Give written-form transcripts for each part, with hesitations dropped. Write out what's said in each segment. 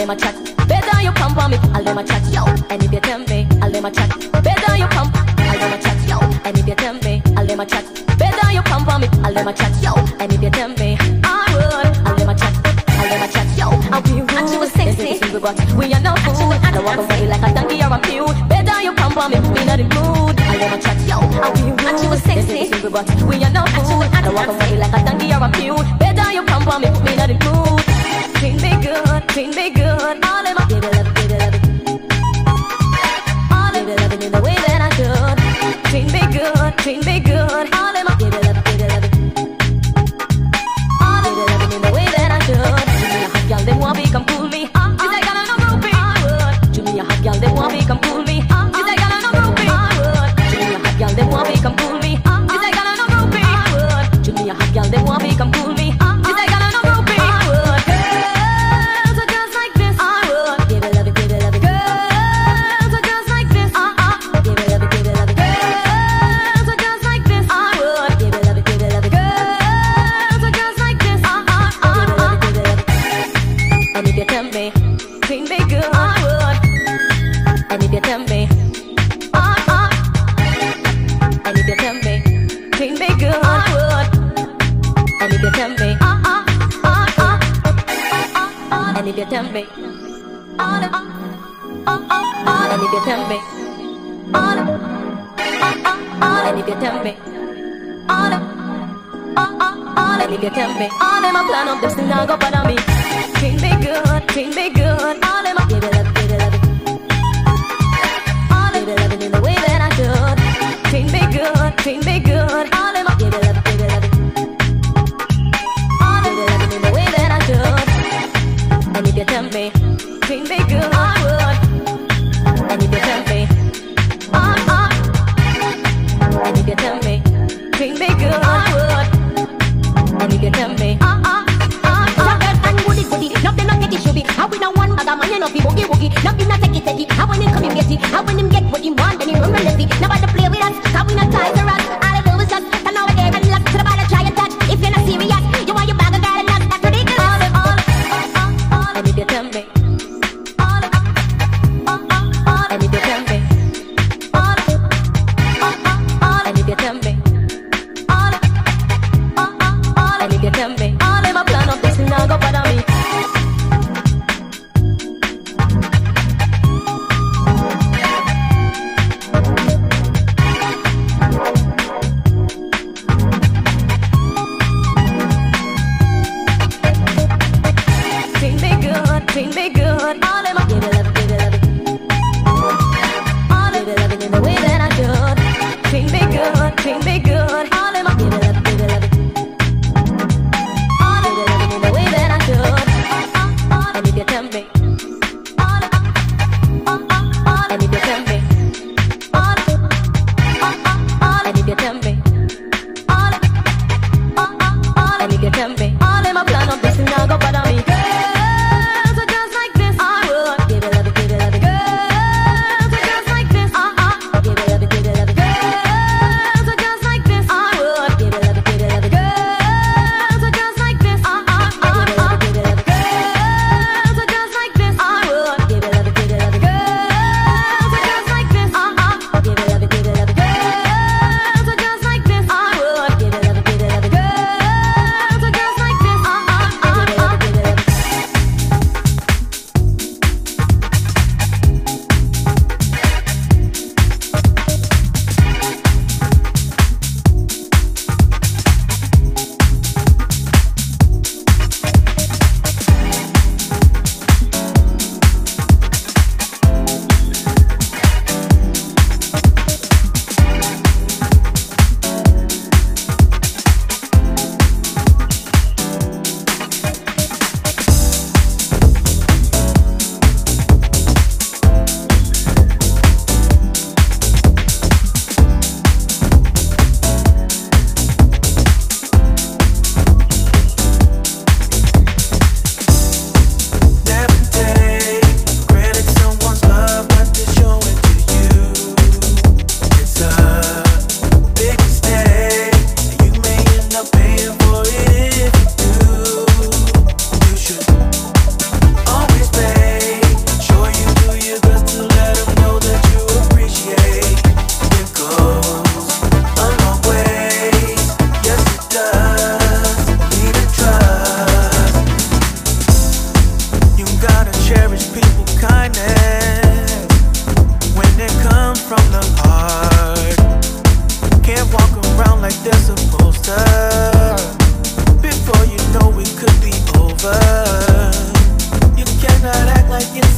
let my chat. Better you come for me, I'll let my chat, yo. And if you tell me, I'll let my chat. Better you come, I'll let my chat, yo. And if you tell me, I'll let my chat. Better you come for me, I'll let my chat, yo. And if you tell me, I would, I'll let my chat. I'll let my chat, yo. I'll be rude. And she was sexy, but we are no fool. I don't walk away like a donkey or a mule. Better you come for me, we not in mood. I'll let my chat, yo. I'll be rude. And she was sexy, but we are no fool. I don't walk away like a donkey or a mule. Better you come for me, we not in mood. Treat me good, all in my give it up, give it up. All in loving in the way that I should. Treat me good, all in my give it up, give it up. All in loving in the way that I should. Give me a hot girl, they want me come cool me. She's like, I don't know groupie. Give me a hot girl, they want me come cool me. She's like, I don't know groupie. Give me a hot girl, they want me come cool me. She's like, I don't know groupie. Give me a hot girl, they want me come cool me. She's like, I don't know groupie. And if you tell me, and if you tell me, and if you tell me, and if you tell me, all them a plan up, them still not go bother me. Treat me good, all them a give it up, give it up. All give it up in the way that I should. Treat me good, all them a give it up, give it up. All give it up in the way that I should. And if you tell me, treat me good, I would. And if you tell me, and if you tell me, treat me good, I would. And if you tell me, love them not get it should be. How we don't want other man, you know, be boogie woogie. Love him not take it steady. How when him come, him get it. How when him get what he want, then he run relentlessly. Nobody play with us, cause we not ties or us. All I do is just turn over there and lock to the ball and try and touch. If you're not serious, you want your bag of girl and that's ridiculous. And if you tell me, and if you tell me, and if you tell me, and if you tell me, all in my plan of this now go bother me. Treat me good, all in my give it up, give it up. All give it up in the way that I should. Treat me good, all in my give it up, give it up. All give it up in the way that I should. And if you tell me, and if you tell me, and if you tell me, and if you tell me, all in my plan of this now go bother me.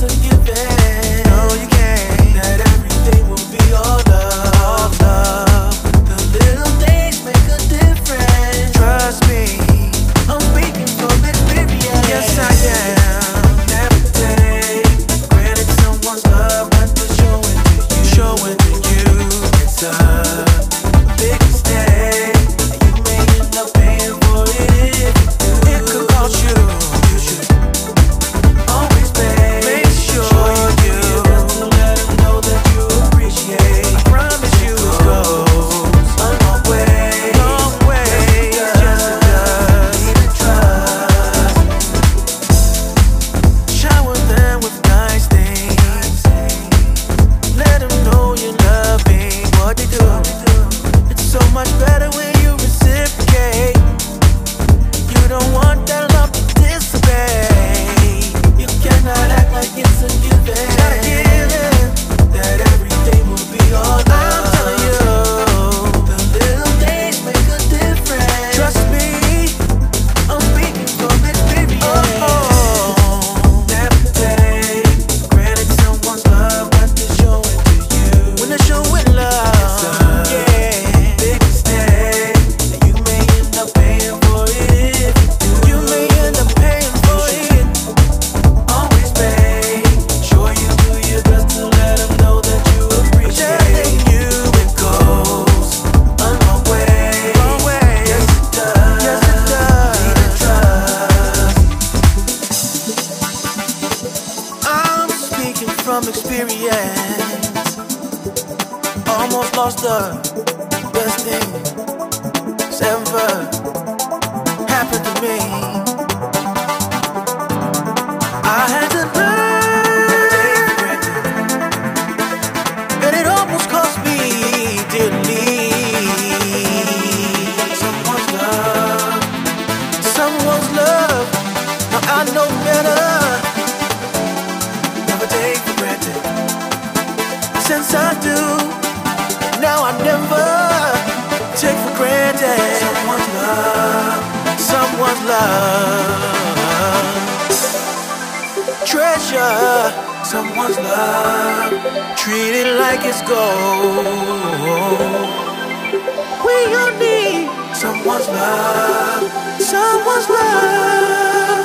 a given. No, you can't. That everything will be all love, love. The little things make a difference. Trust me, I'm speaking from experience. Yes, I am. Never take granted someone's love, but to show it to you. Show it to you. It's a big mistake. You may end up paying for it. It could cost you. You should always pay. Make sure you to let them know that you appreciate. I promise you it goes a long way. Long way. Yes, it does. Need to trust. Shower them with nice things. Let them know you love me. What they do. It's so much better when you reciprocate. You don't want that love to dissipate. You cannot act like it's a given. Gotta give it. That everything will be all love. I'm telling you, the little things make a difference. Trust me, I'm speaking from experience. Never take granted someone's love, but to show it to you. When they show it love, yeah, big mistake. And you may end up paying for it. You may end up paying for it. Always pay. Sure you do your best to let them know that you appreciate. Telling you it goes a long way. Long way. Yes it does. Yes it does. Need to trust. I'm speaking from experience. Almost lost the best thing that's ever happened to me. I had to learn, and it almost cost me dearly. Someone's love, someone's love. Now I know better. Never take for granted. Since I do, now I never take for granted. Someone's love, someone's love. Treasure someone's love. Treat it like it's gold. We all need someone's love, someone's love.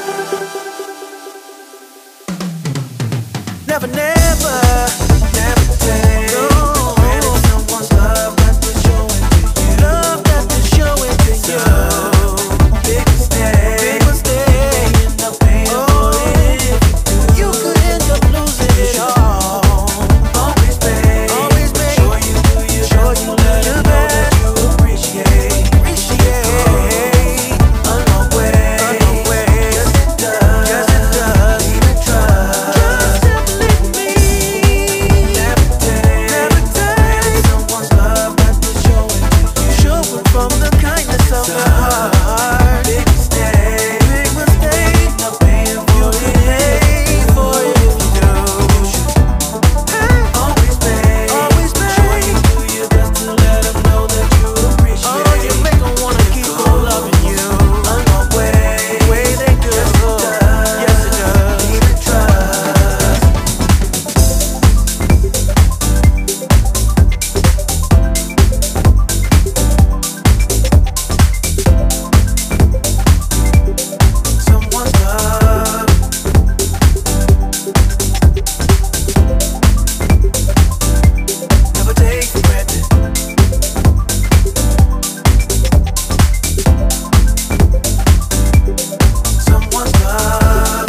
Never, never, never take granted someone's love, but to show it to you. Love got to show it to you. Big mistake, big mistake. End up paying for it. You could end up losing it all. Always pay, always pay. Sure you do your best to let them know that you appreciate. Appreciate. A long way, a long way. Yes it does, yes it does. Need to trust. Trust simply me. Never take, never take someone's love, but to show it to you. Show it from the kindness of the heart. Big mistake, big mistake. End up paying for it. Pay for it if you do. You should always pay, always pay. Sure you do your best to let them know that you appreciate. Oh, you make them wanna keep on loving you. A long way, way they do. Yes it does, yes it does. Need to trust. Someone's love. Never take for granted. Someone's love.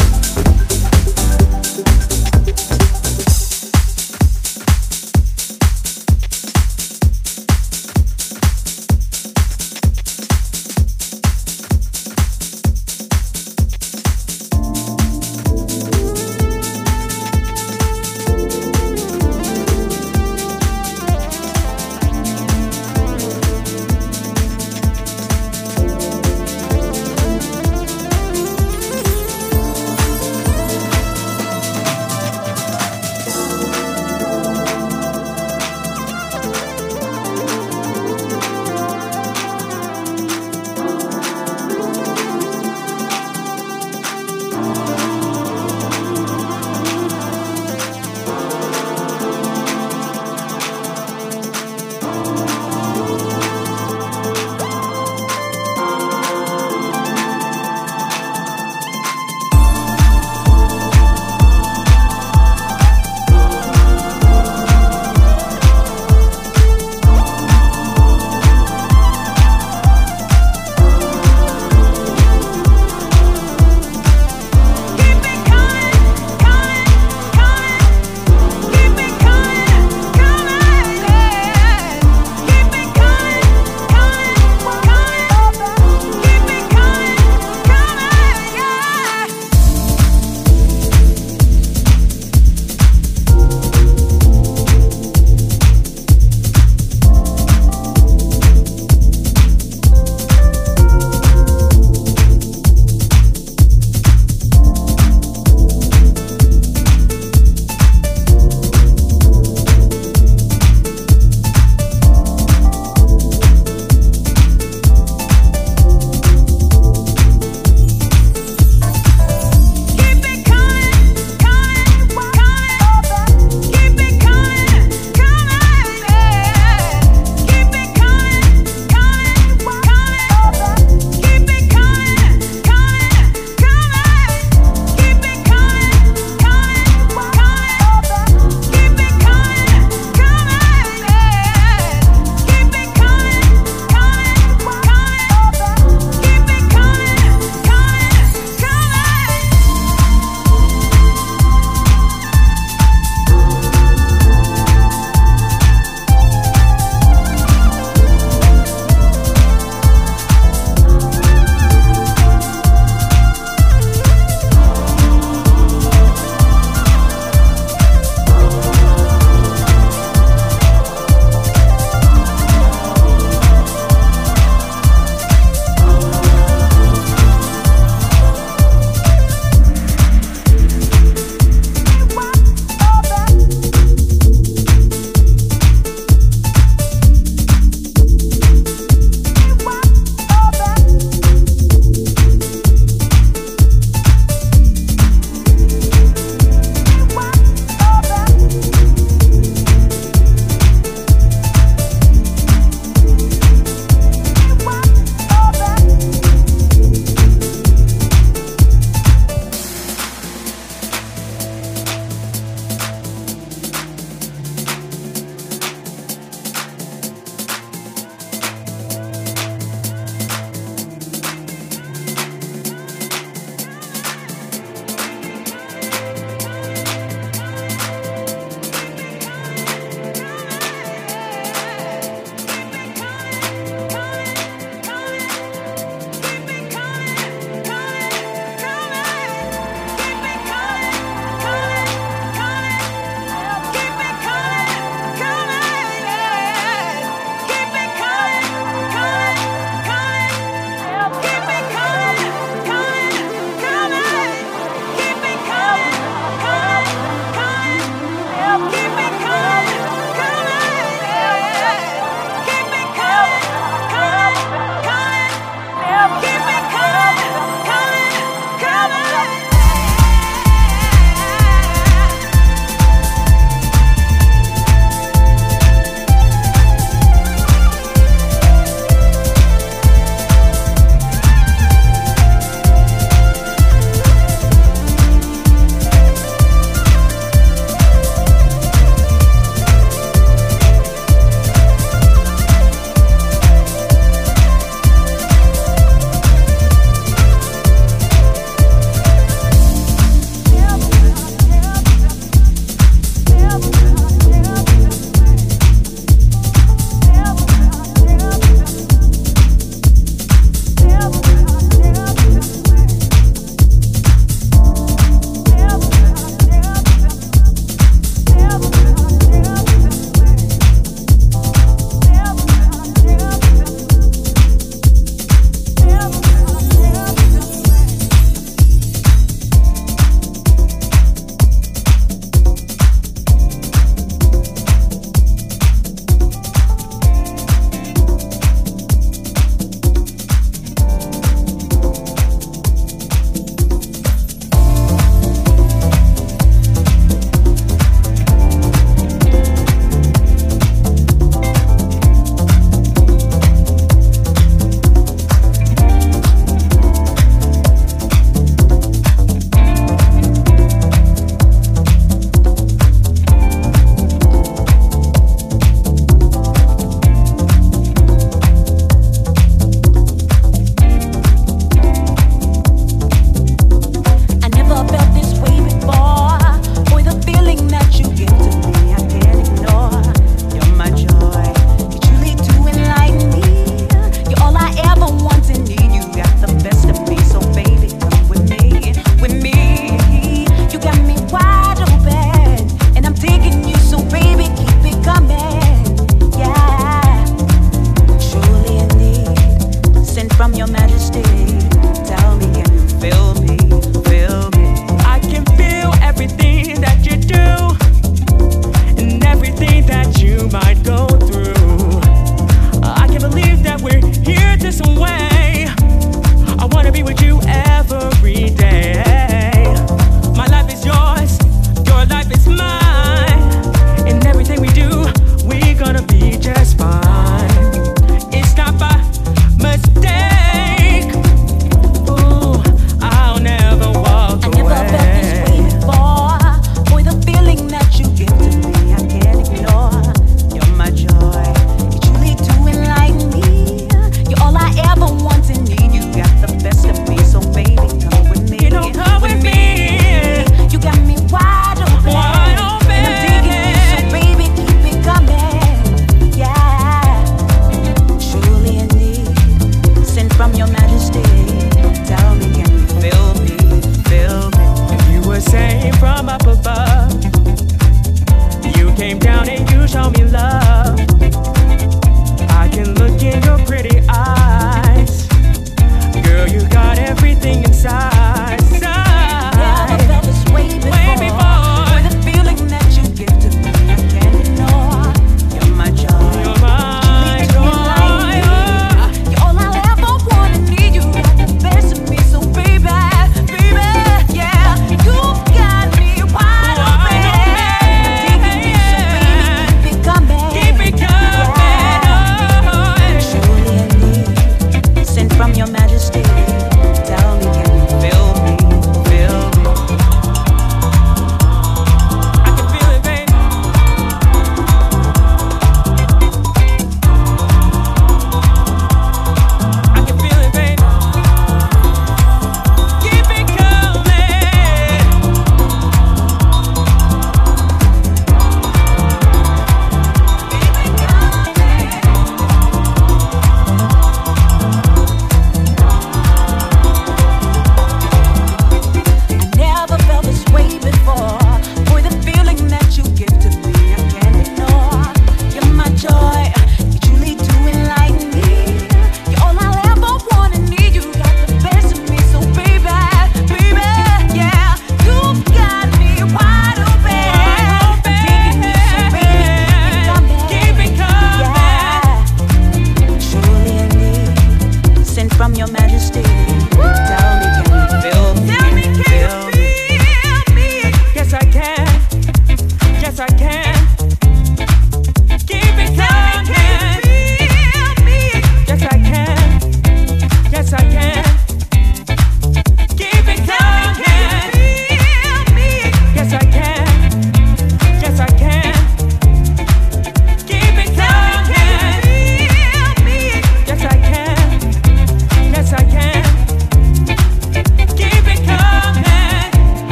show me love. I can look in your pretty eyes. Girl, you got everything inside. Never felt this way before. With the feeling that you give to me, I can't ignore. You're my joy. You're my joy. You're all I'll ever want and need. You got the best of me, so baby, baby, yeah, you got me wide open. Taking me, so baby, keep it coming.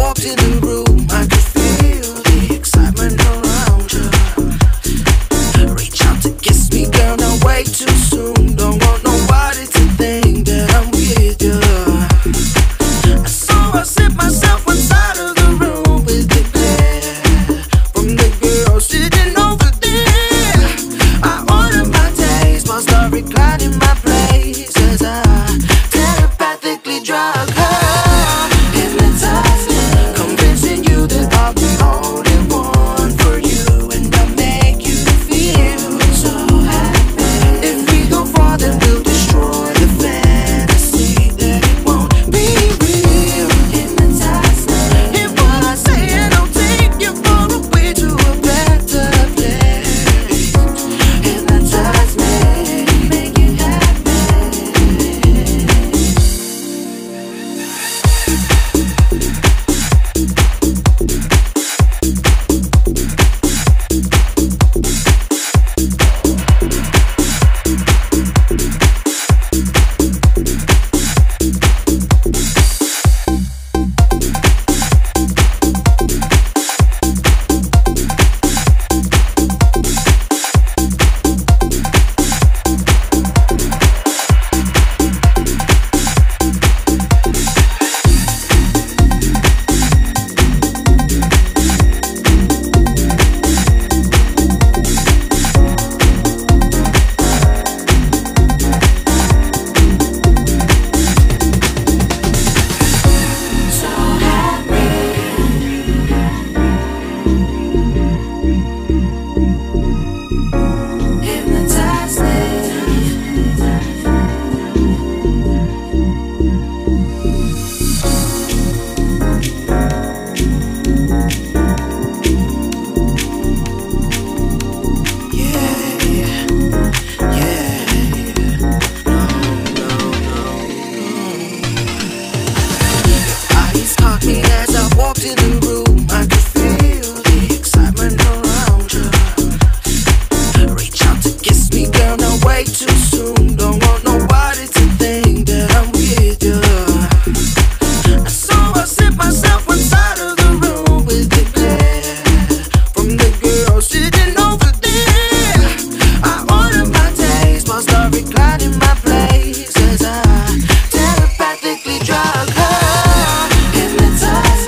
walked in the room, I could feel the excitement around you. Reach out to kiss me, girl, not wait too soon. Don't want nobody to think that I'm with you. So I sit myself inside of the room with the glare from the girl sitting over there. I order my taste, must start reclining my place as I telepathically drug her, hypnotized her, convincing you that I'll be only one for you, and I'll make you feel so happy. If we go far, then we'll destroy the fantasy that it won't be real. Hypnotized her. Hear what I say, and I'll take you far away to a better place. Hypnotize me, make it happen. Hypnotize Eyes caught me as I walked in the room. I could feel the excitement around you. Reach out to kiss me, girl, not wait too soon. Don't want nobody to think that I'm with you. So I sit myself inside of the room with the glare from the girl sitting over there. I order my taste, must start reclining my place as I telepathically drug her, hypnotize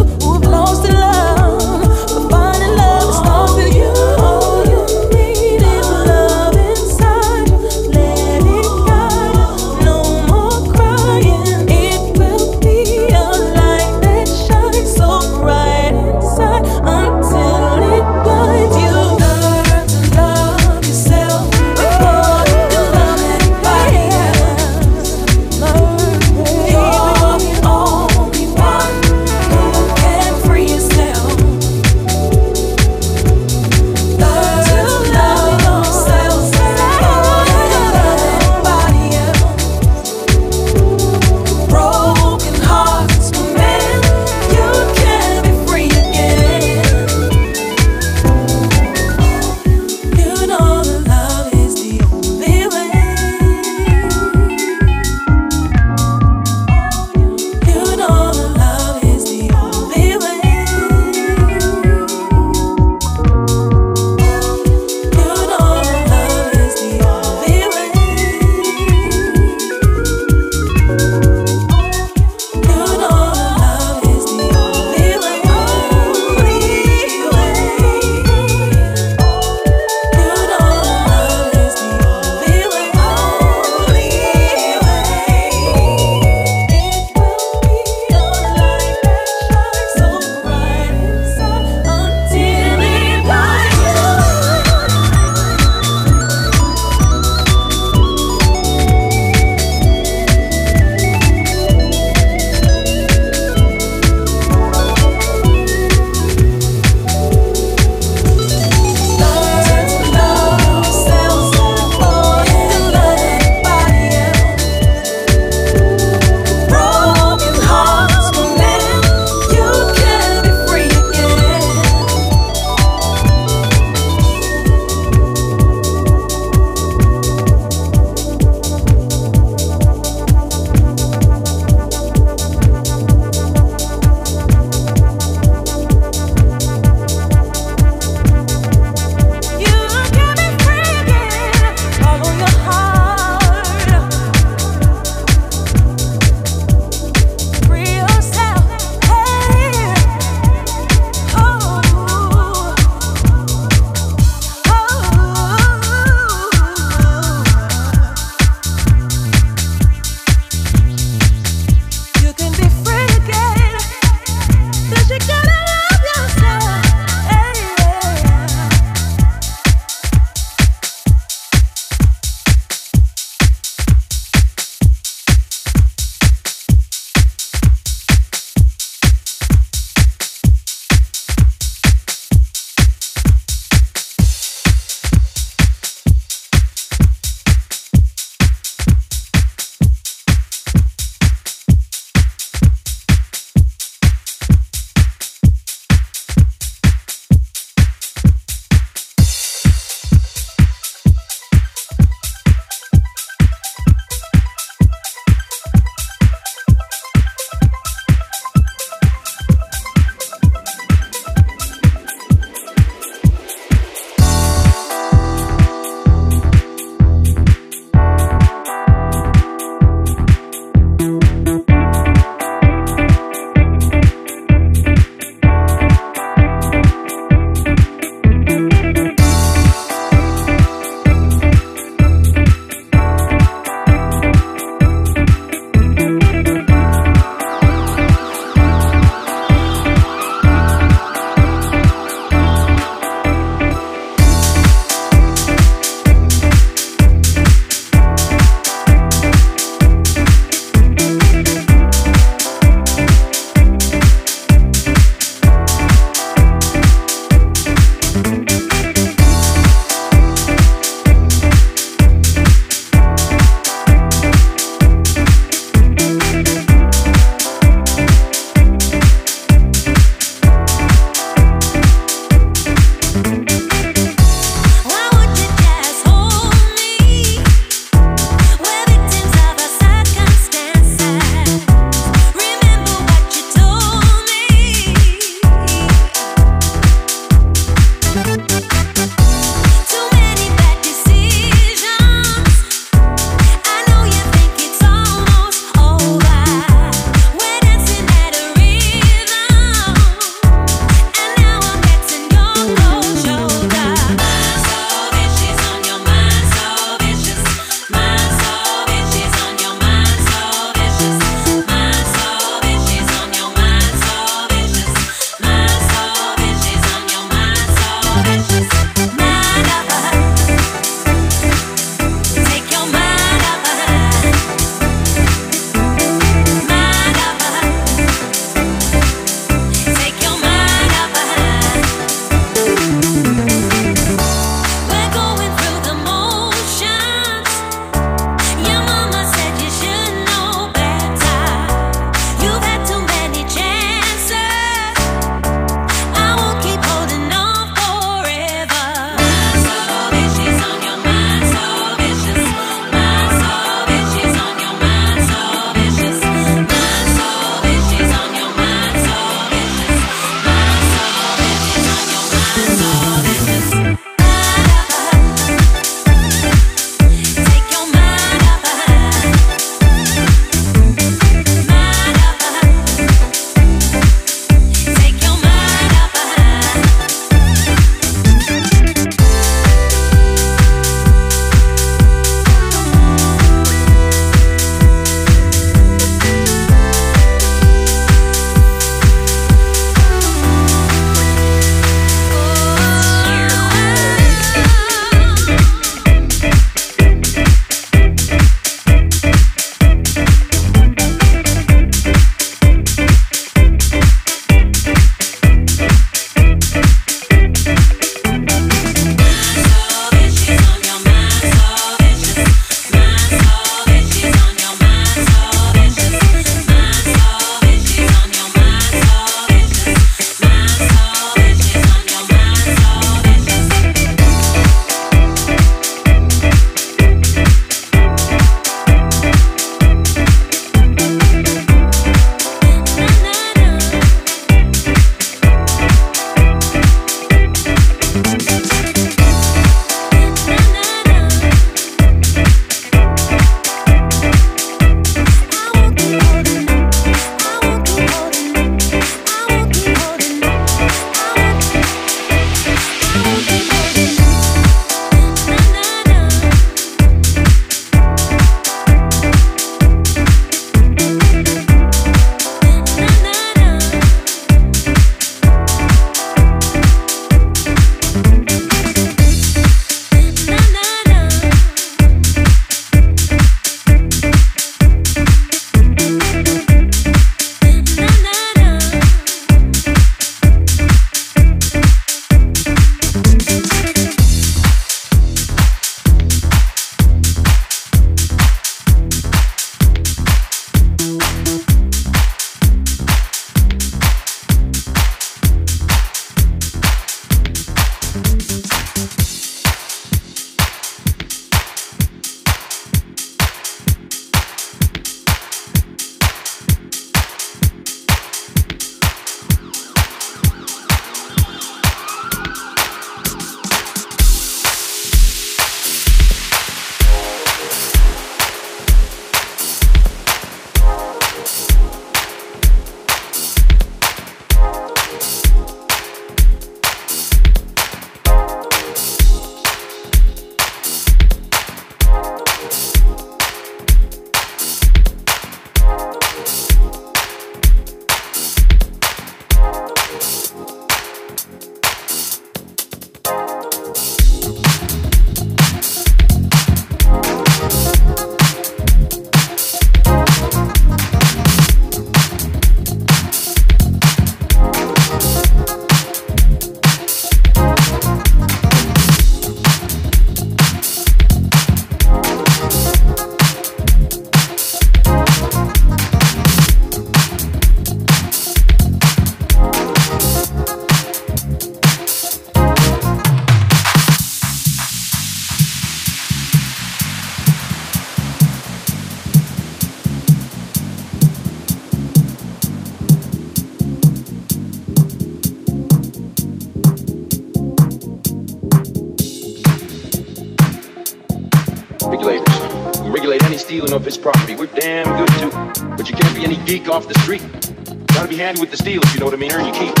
Regulators. We regulate any stealing of his property. We're damn good too. But you can't be any geek off the street. Gotta be handy with the steel, if you know what I mean. Earn your keep.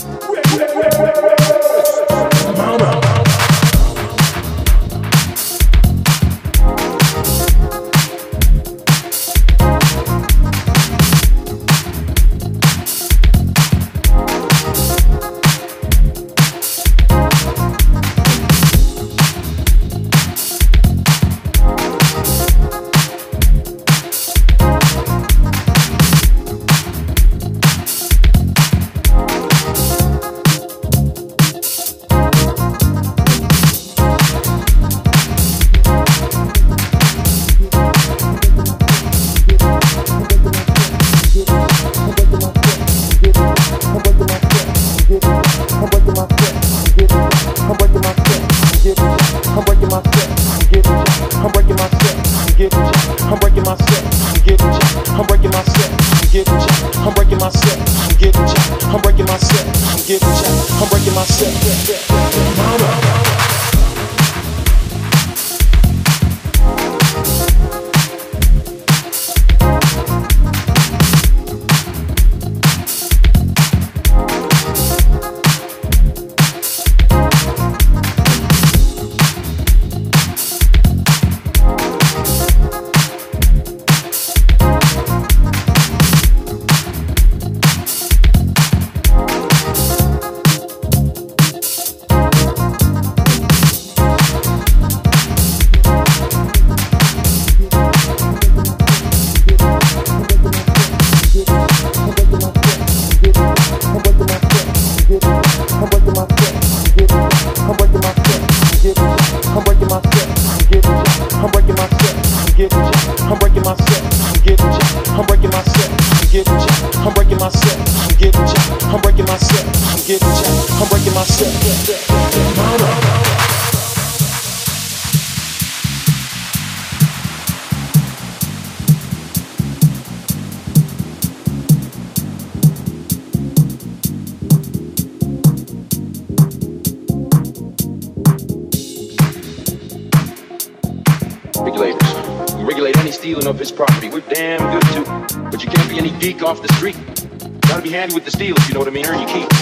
Regulators. We regulate any stealing of his property. We're damn good too. But you can't be any geek off the street. Gotta be handy with the steel, if you know what I mean. Earn your keep.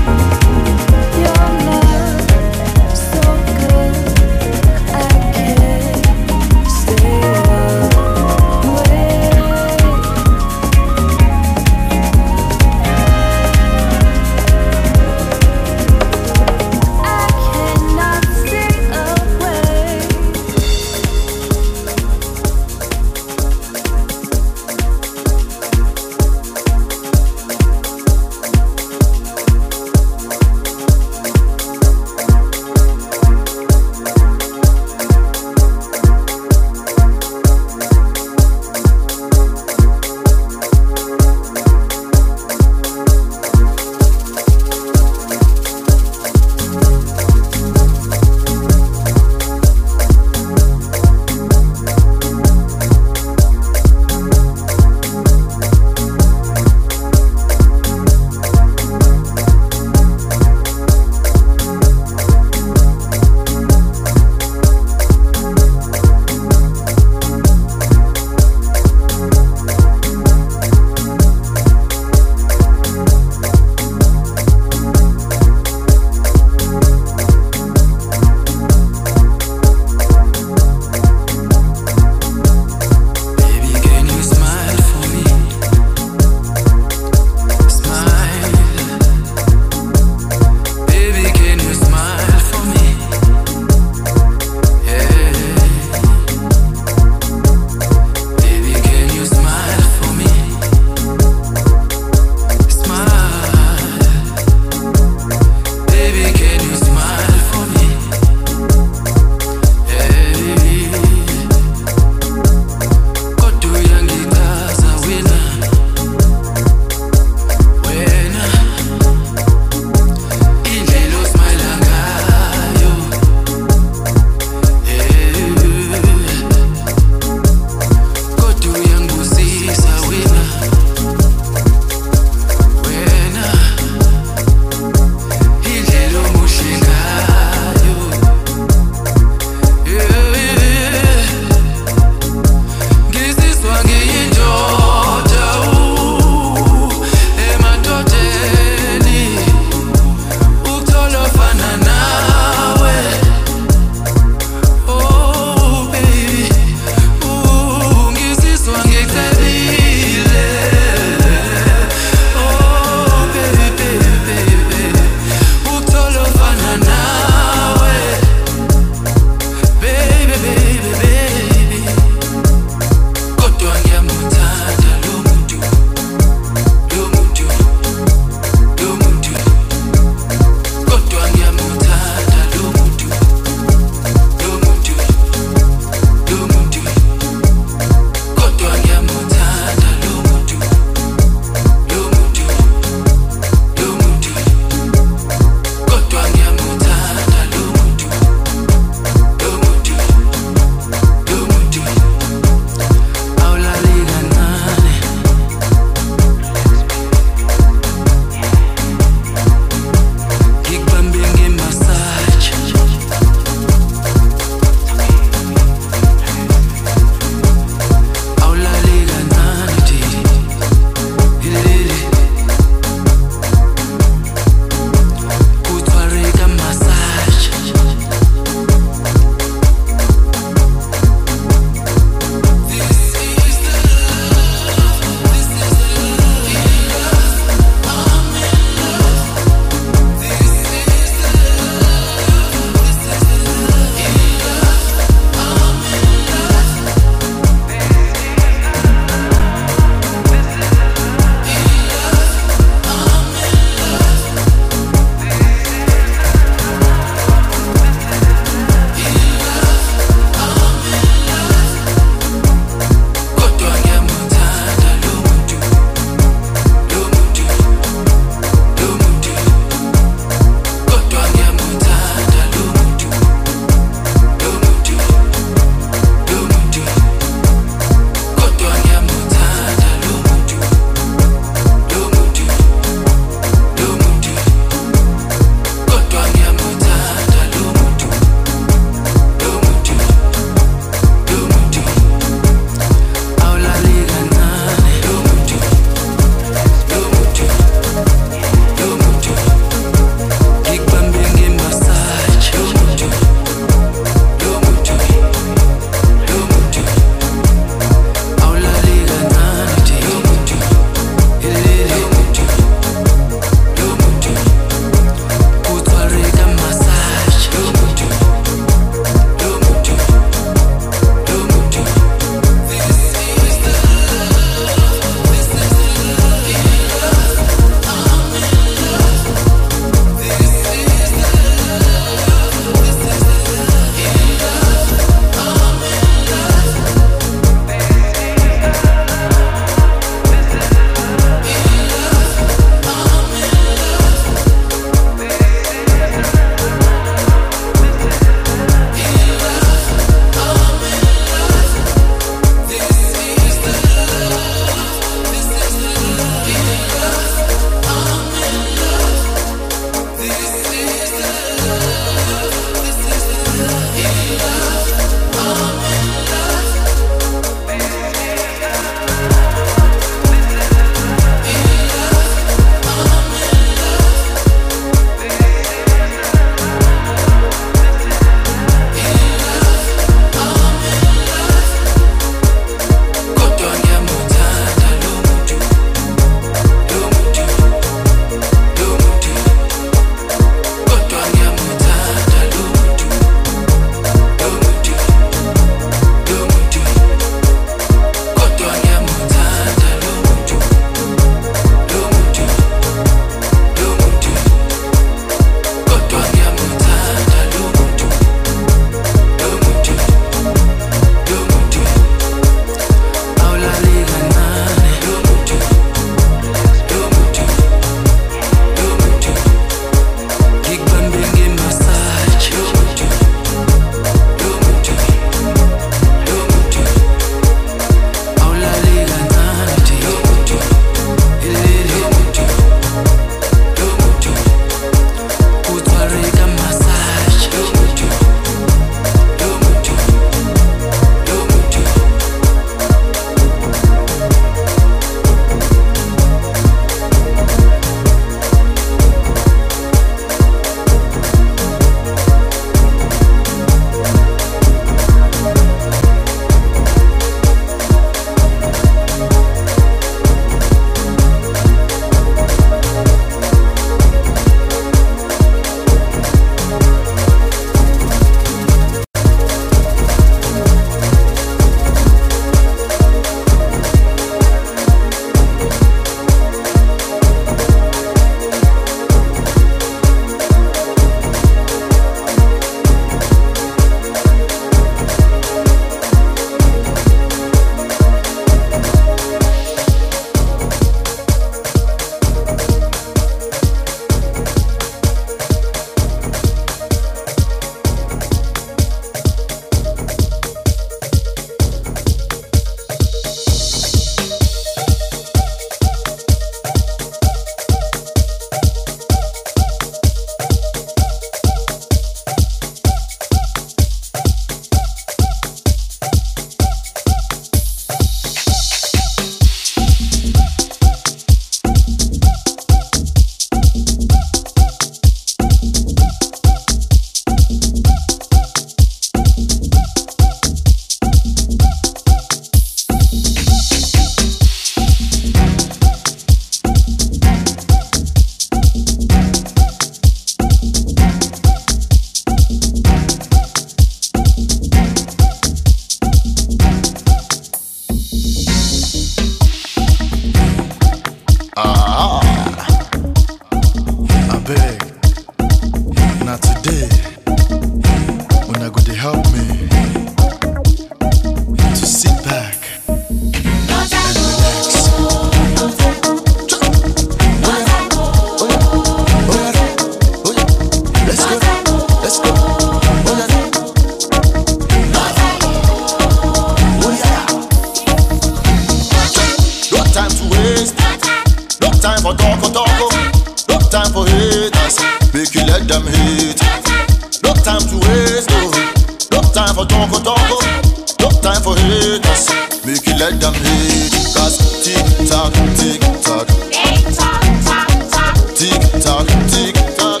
time for talk. No time for haters, make you let them hate. No time to waste, no time for talk. No time for haters, make you let them hate. Cause tick tock, tick tock, tick tock, tick tock, tick tock,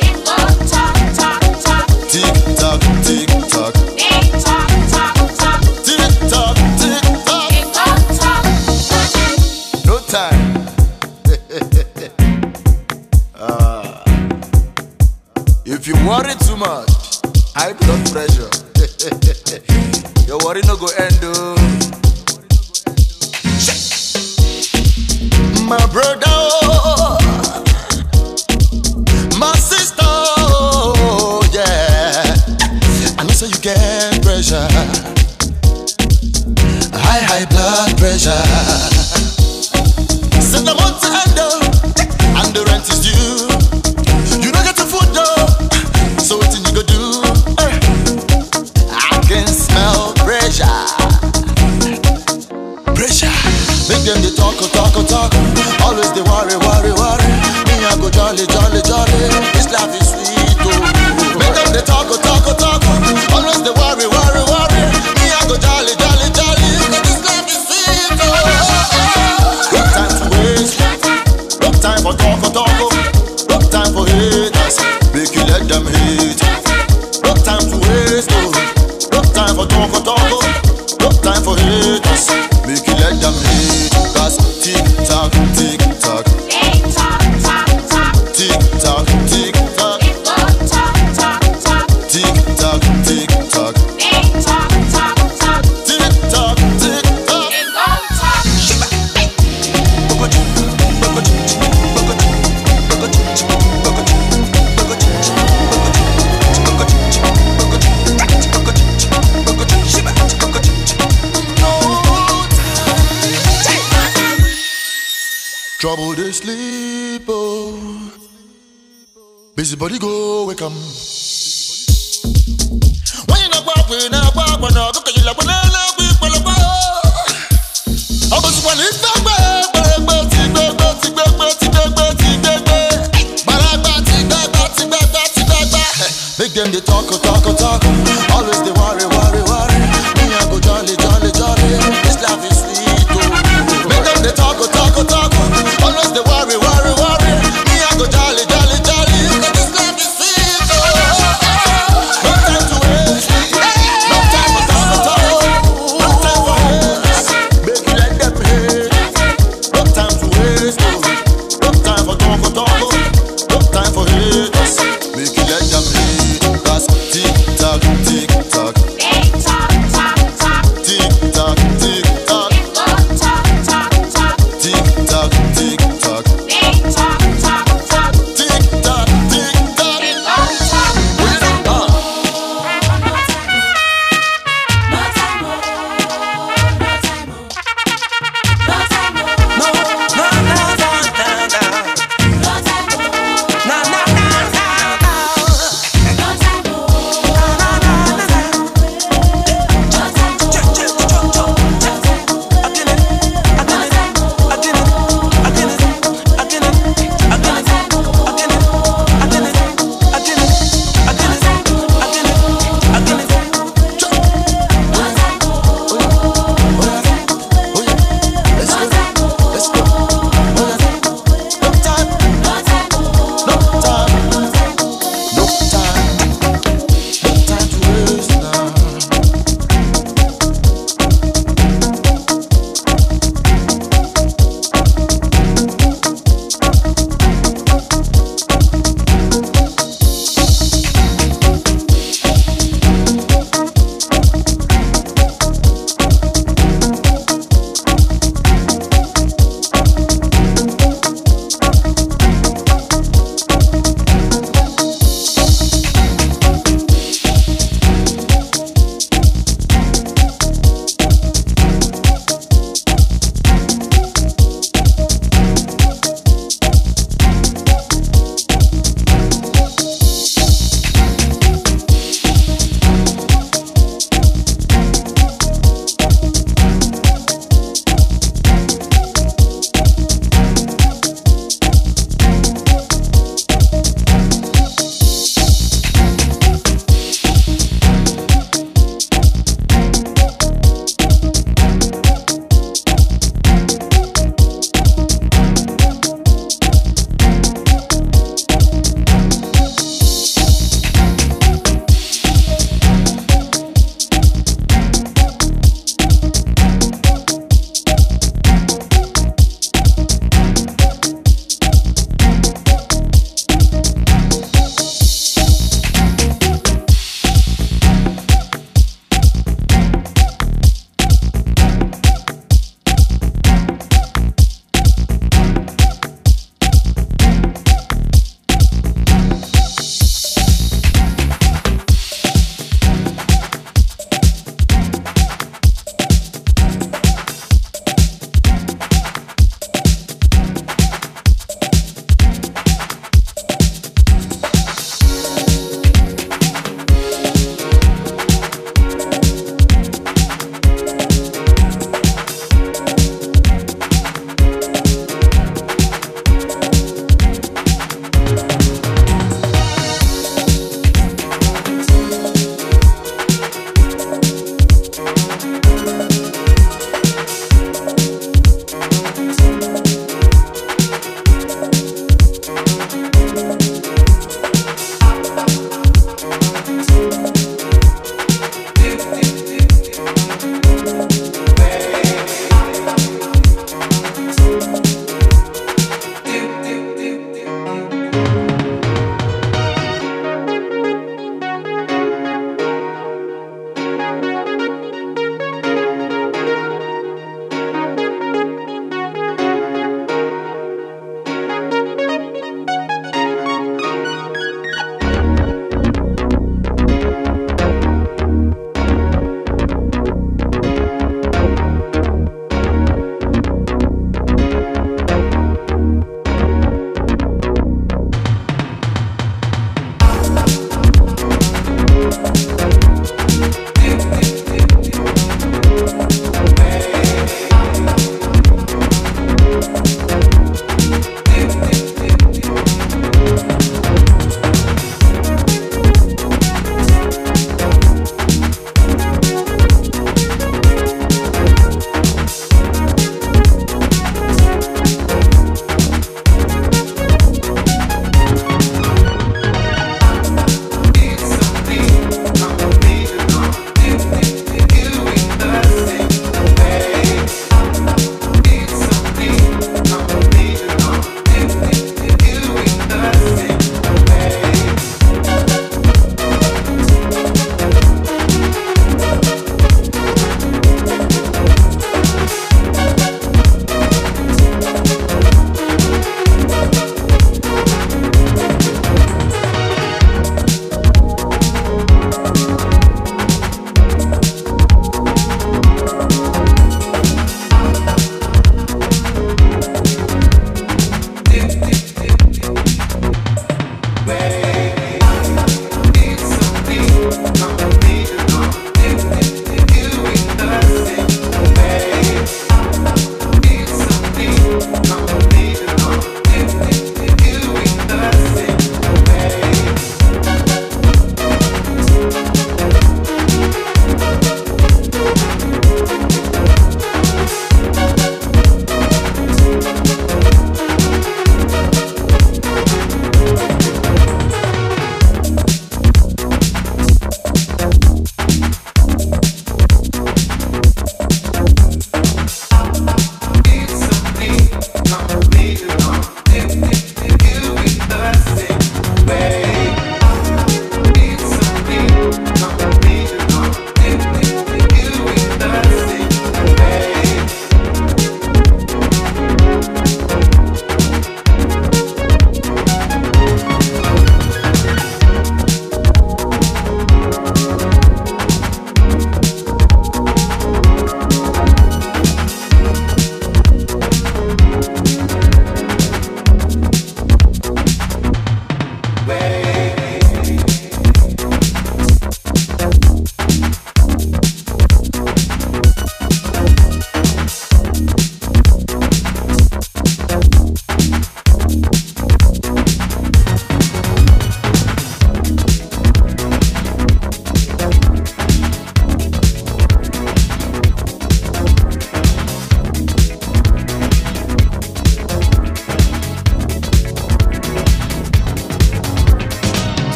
tick tock, tick tock, tick tock. No time. If you worry too much, high blood pressure, your worry no go end. My brother, my sister, yeah. I know so you get pressure, high blood pressure. Send them on to handle, and the rent is due. You don't get the food though, so what you go do? I can smell pressure. Make them they talk. Always they worry. Me I go jolly. This life is sweet oh. Make them they talk. Always they worry. Me I go jolly. This life is sweet oh. No time to waste. No time for talk. No time for haters. Make you let them hate. No time to waste oh. No time for talk. No time for haters. Make you let them hate. Cause tick tock, tick tock, tick tock, tick tock, tick tock, tick tock, tick tock, trouble they sleep, oh. Busybody go wake 'em. When you go up, when I go up, when I go to the I was one in make them they talk. Always they worry. Me I go jolly. This life is sweet, oh. Make them they talk. Always they worry. Me I go jolly. This life is sweet, oh. No time to waste. No time for talk. No time for hate. Make you let them hate.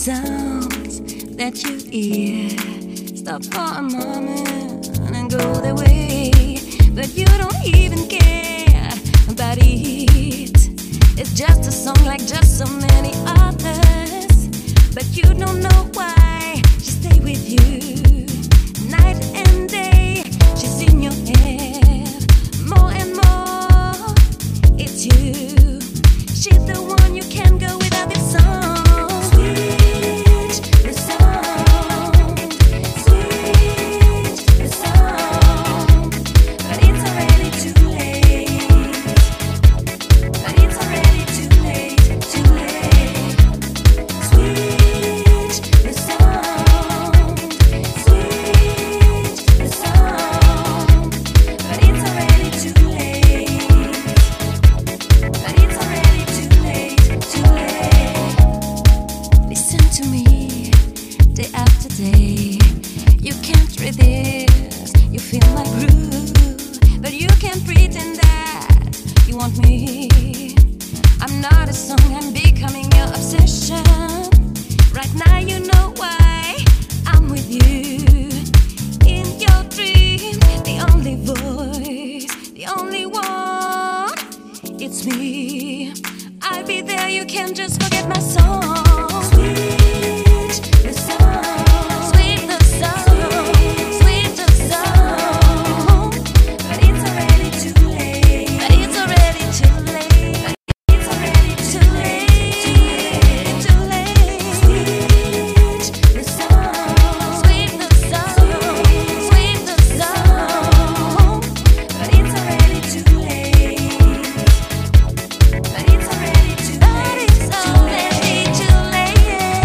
sounds that you hear stop for a moment and go their way, but you don't even care about it. It's just a song like just so many others, but you don't know why she stay with you night and day. She's in your head more and more. It's you. She's the one you can't go without this song. Switch the sound, switch the sound, but it's already too late. But it's already too late, too late. Switch the sound, switch the sound, but it's already too late. But it's already too late, too late. Listen to me, day after day. You can't resist, you feel my groove, but you can't pretend that you want me. I'm not a song, I'm becoming your obsession. Right now you know why I'm with you. In your dream, the only voice, the only one, it's me. I'll be there, you can just forget my song. Switch the sound, sweet the sound, sweet the sound. But it's already too late. But it's already too late. But it's already too late. Too late. Switch the sound, sweet the sound, sweet the sound. But it's already too late. But it's already too late. Too late, too late.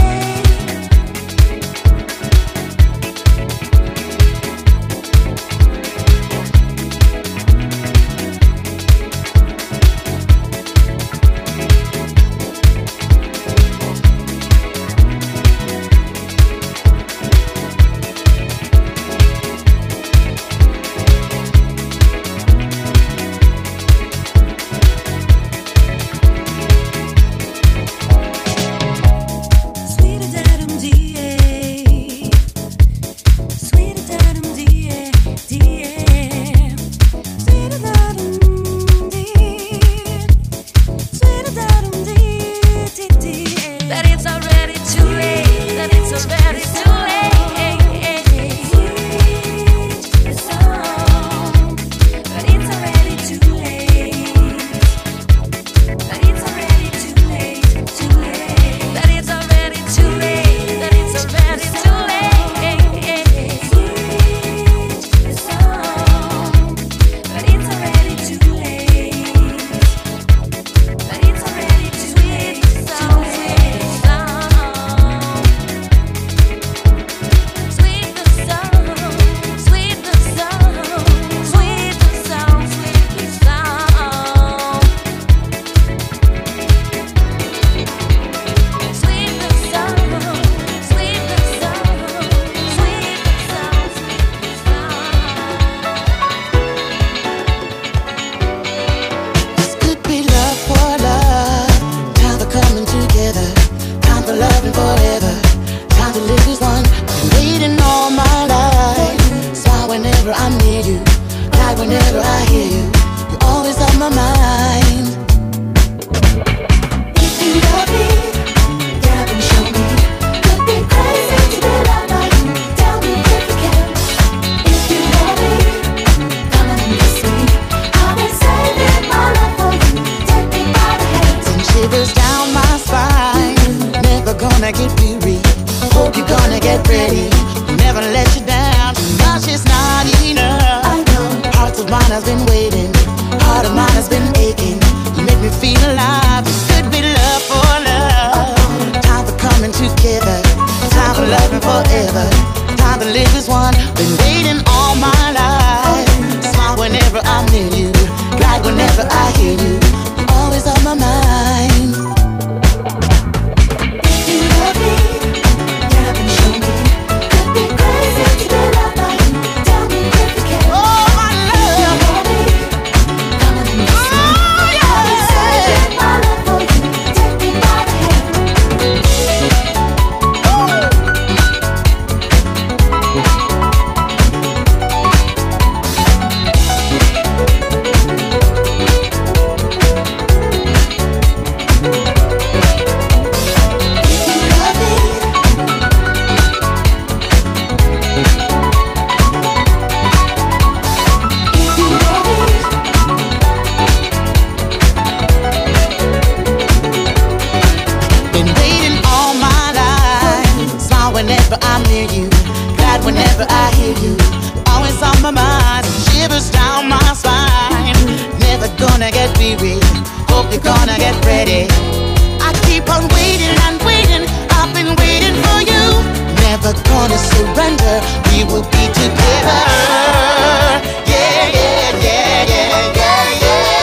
Sweeter datum DA, sweeter datum DA, DA, sweeter datum DA, sweeter datum DA. But it's already too late. But it's already too late. Switch the sound, but it's already too late. But it's already too late, too late. But it's already too late. But it's already too late. Switch the sound, but it's already too late. But it's already too late. Sweet the sound, sweet the sound, sweet the sound, sweet the sound, sweet the sound. Sweet the sound, sweet the sound, sweet the sound, sweet the sound. This could be love for love. Time for coming together. Time for loving forever. Time to live as one. Been waiting all my life. Smile whenever I'm near you. Cry whenever I hear you. You're always on my mind. If you love me, tap and show me. Could be crazy to be loved by you. Tell me if you can. If you love me, come and kiss me. I've been saving my love for you. Take me by the hand. Send shivers down my spine. Never gonna get weary. Hope you're gonna get ready. Never let you down. Gosh, it's not enough. I know. Hearts of mine has been waiting. Heart of mine has been aching. You make me feel alive. This could be love for love. Time for coming together. Time for loving forever. Time to live as one. Been waiting all my life. Smile whenever I'm near you. Glad whenever I hear you. You're always on my mind. If you love me, tap and show me. Could be crazy to be loved by you. Tell me if you can. Oh, my love. If you love me, with you. Always on my mind, shivers down my spine. Never gonna get weary, hope you're gonna get ready. I keep on waiting and waiting, I've been waiting for you. Never gonna surrender, we will be together. Yeah, yeah, yeah, yeah, yeah, yeah.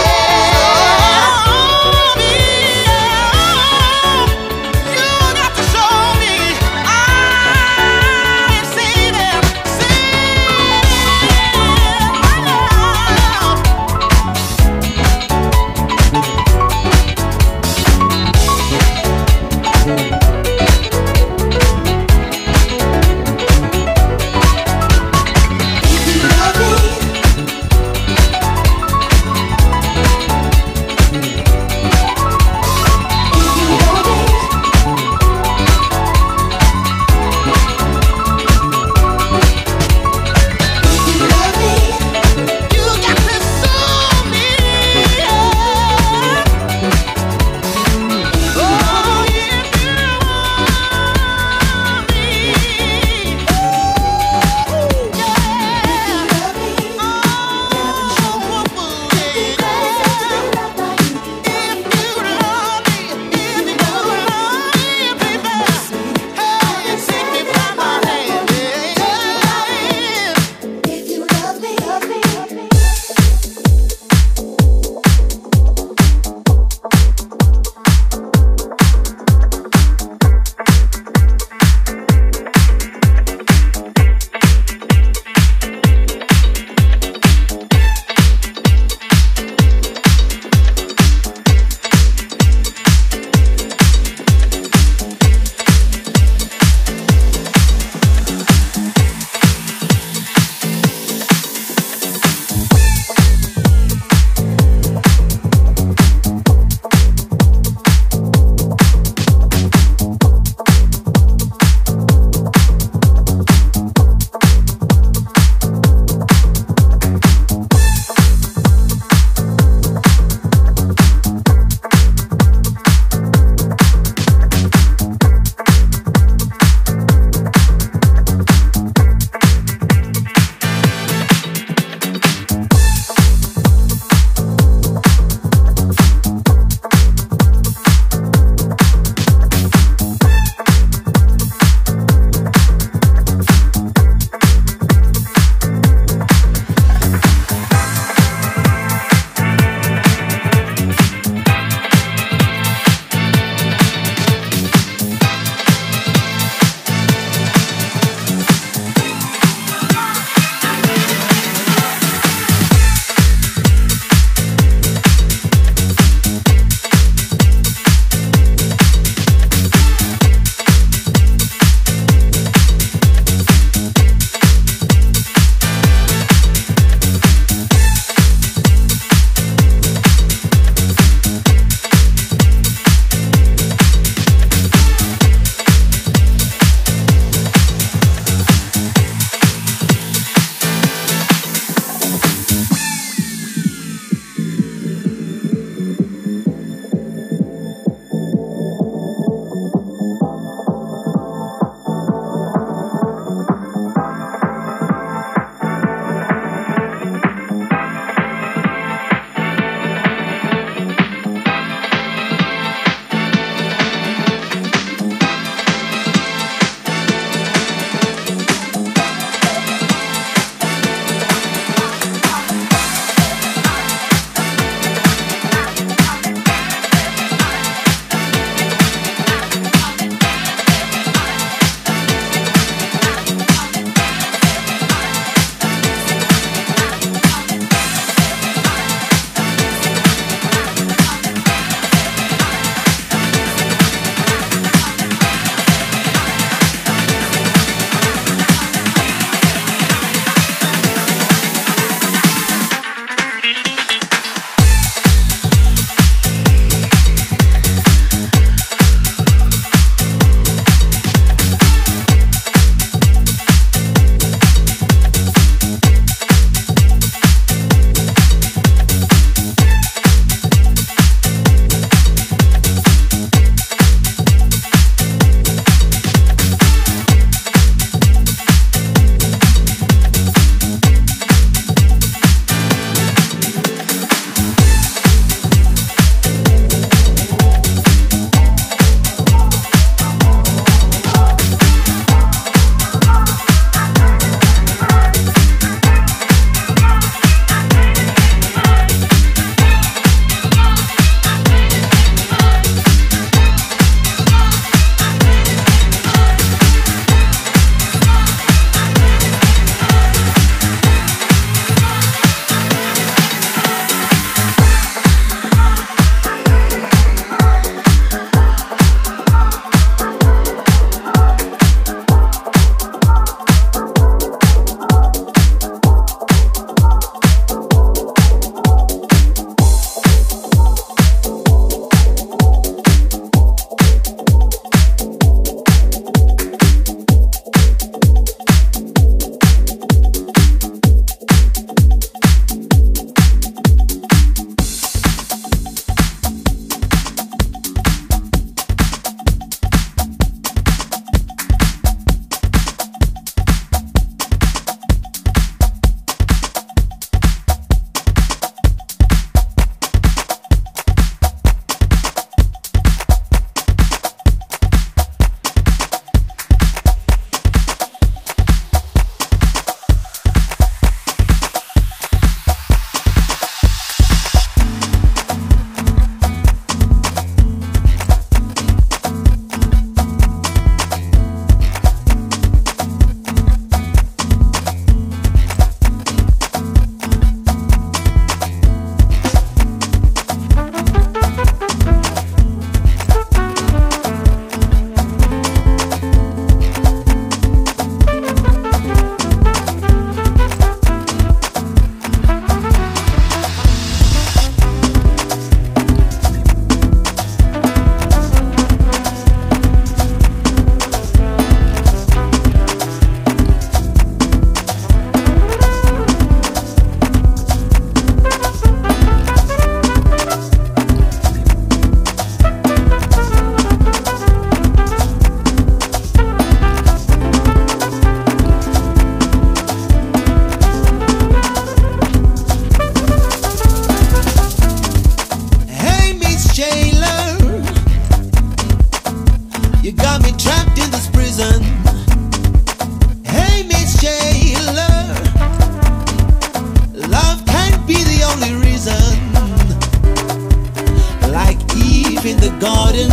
Eve in the garden,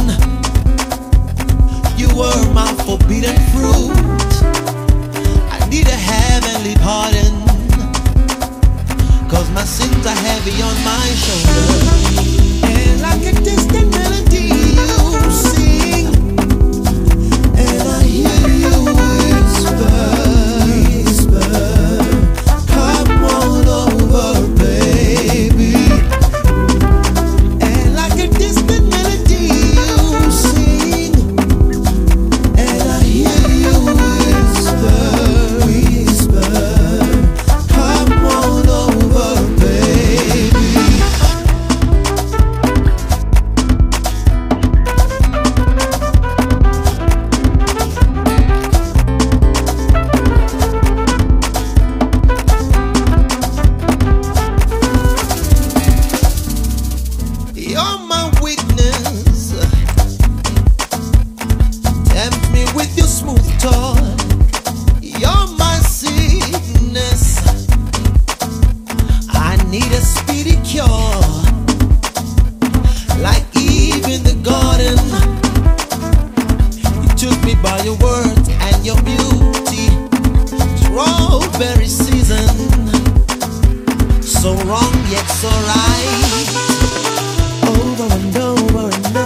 you were my forbidden fruit. I need a heavenly pardon, 'cause my sins are heavy on my shoulders. And like a distant melody you sing, and I hear you whisper, come on over, baby. And like a distant melody you sing, and I hear you whisper, come on over, baby. You're my weakness. Tempt me with your smooth talk. You're my sickness. I need a speedy cure. Like Eve in the garden, you took me by your words and your beauty. Strawberry season, so wrong yet so right. Over and over and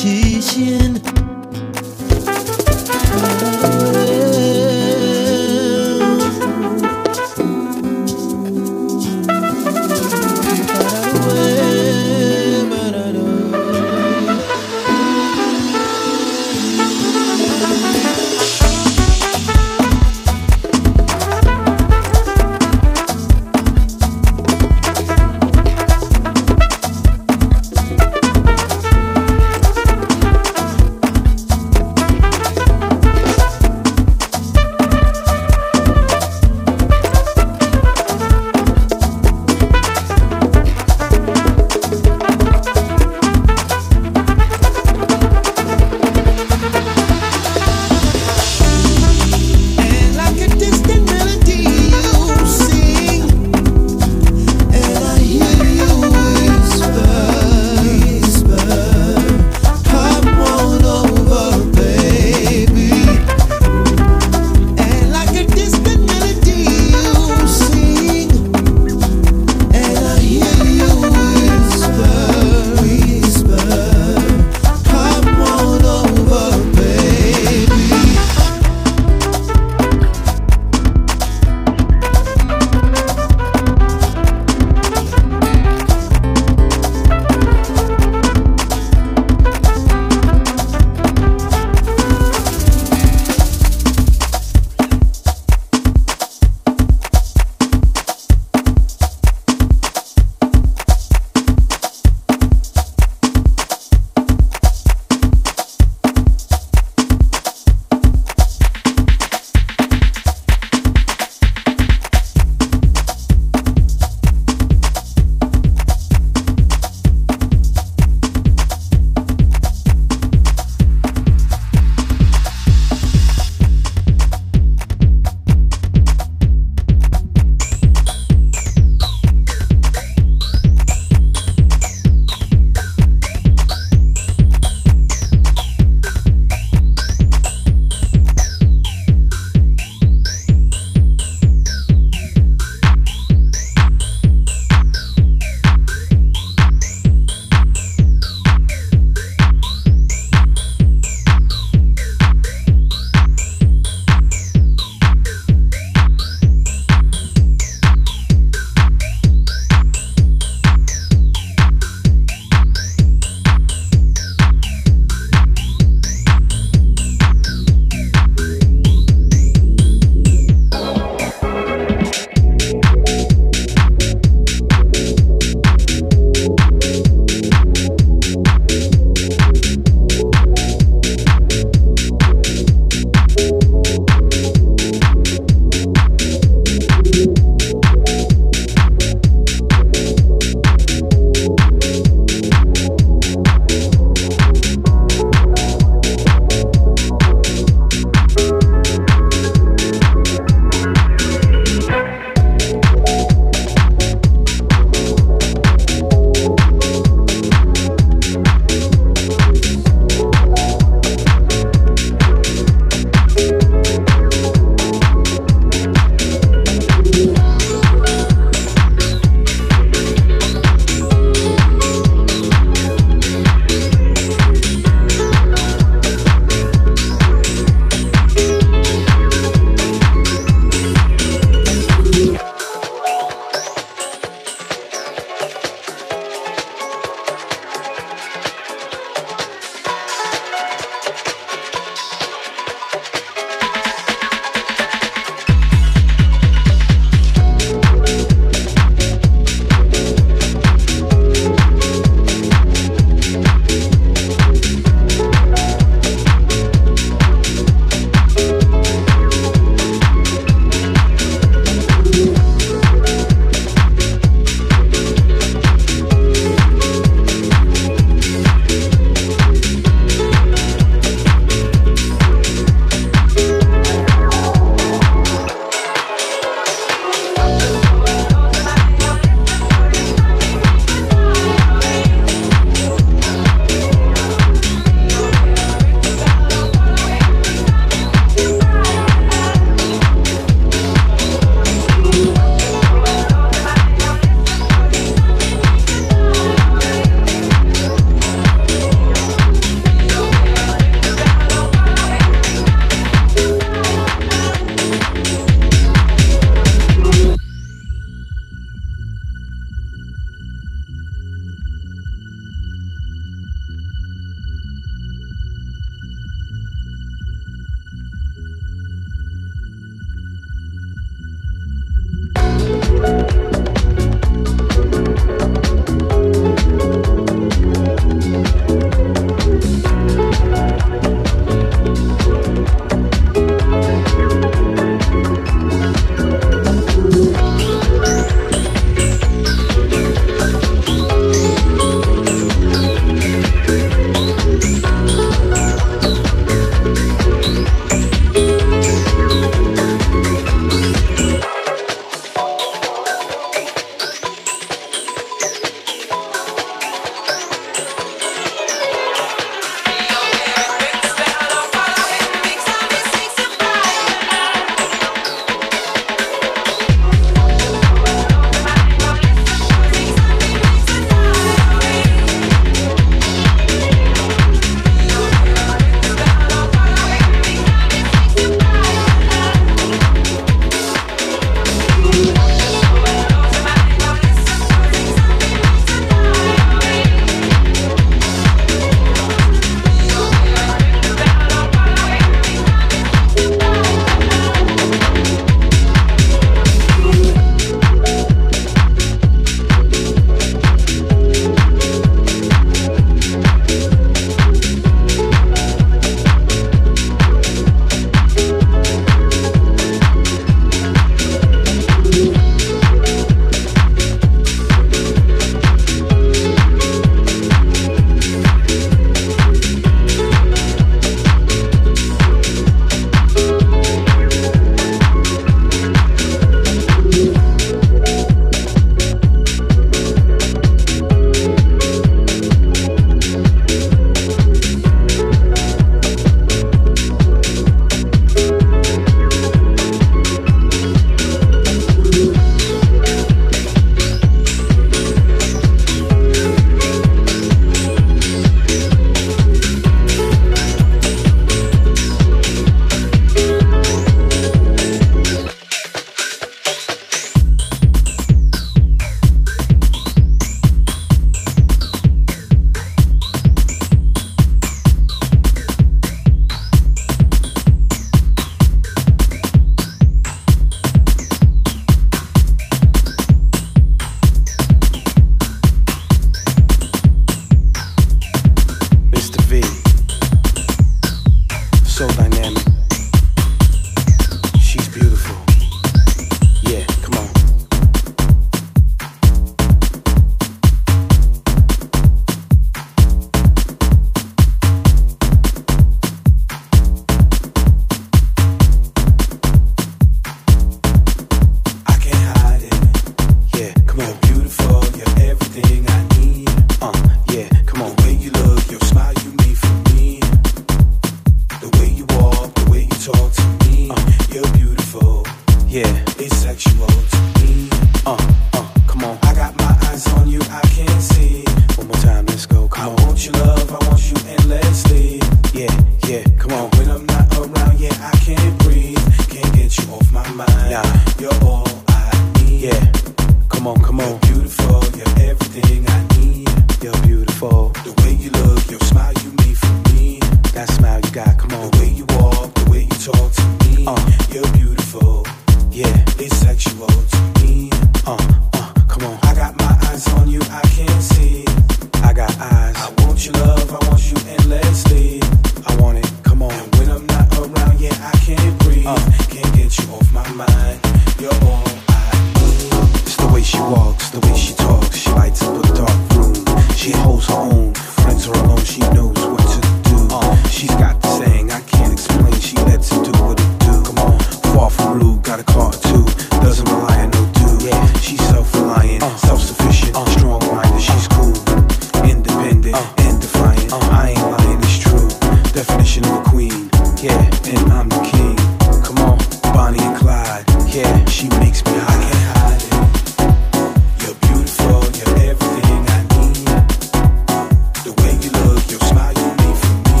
Yeah, it's sexual to me. Come on. I got my eyes on you, I can't see. One more time, let's go. Come on. I want your love, I want you endlessly. Yeah, come on. When I'm not around, yeah, I can't breathe. Can't get you off my mind. Nah, you're all I need. Yeah, come on. You're beautiful, you're everything I need. You're beautiful. The way you look, your smile you made for me. That smile you got, come on. The way you walk, the way you talk to me. You're beautiful. Yeah, it's sexual to me. Come on. I got my eyes on you, I can't see. I got eyes. I want your love, I want you endlessly. I want it, come on. And when I'm not around, yeah, I can't breathe. Can't get you off my mind. You're all I need. It's the way she walks, the way she talks. She lights up a dark room. She holds her own. Friends are alone, she knows what to do. She's got the saying, I can't explain. She lets it do what it do. Come on. Far from rude, got a car or two. Doesn't rely on no dude. Yeah. She's self-reliant, self-sufficient, strong-minded. She's cool, independent, and defiant. I ain't lying, it's true. Definition of a queen. Yeah, and I'm the king. Come on, Bonnie and Clyde. Yeah, she makes me high. I can't hide it. You're beautiful, you're everything I need. The way you look, your smile you made for me.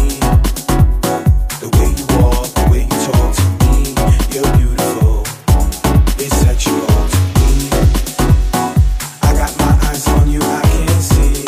The way you walk, the way you talk to me. You're beautiful. It's sexual to me. I got my eyes on you, I can't see.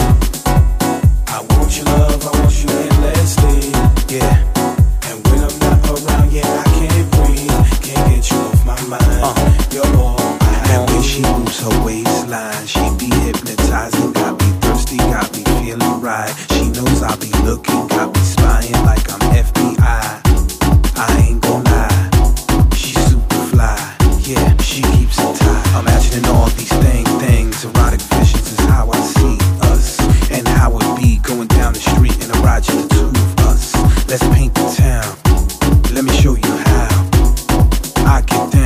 I want your love, I want you endlessly. Yeah. And when I'm not around, yeah, I can't breathe. Can't get you off my mind. You're all I have. When she moves her waistline, she be hypnotizing. Got me thirsty, got me feeling right. She knows I'll be looking, got me spying like I'm FBI. I ain't gon' lie, she's super fly. Yeah, she keeps it tight. Imagining all these things, erotic visions is how I see us. And how it be going down the street in a ride, just the two of us. Let's paint the town, let me show you how I get down.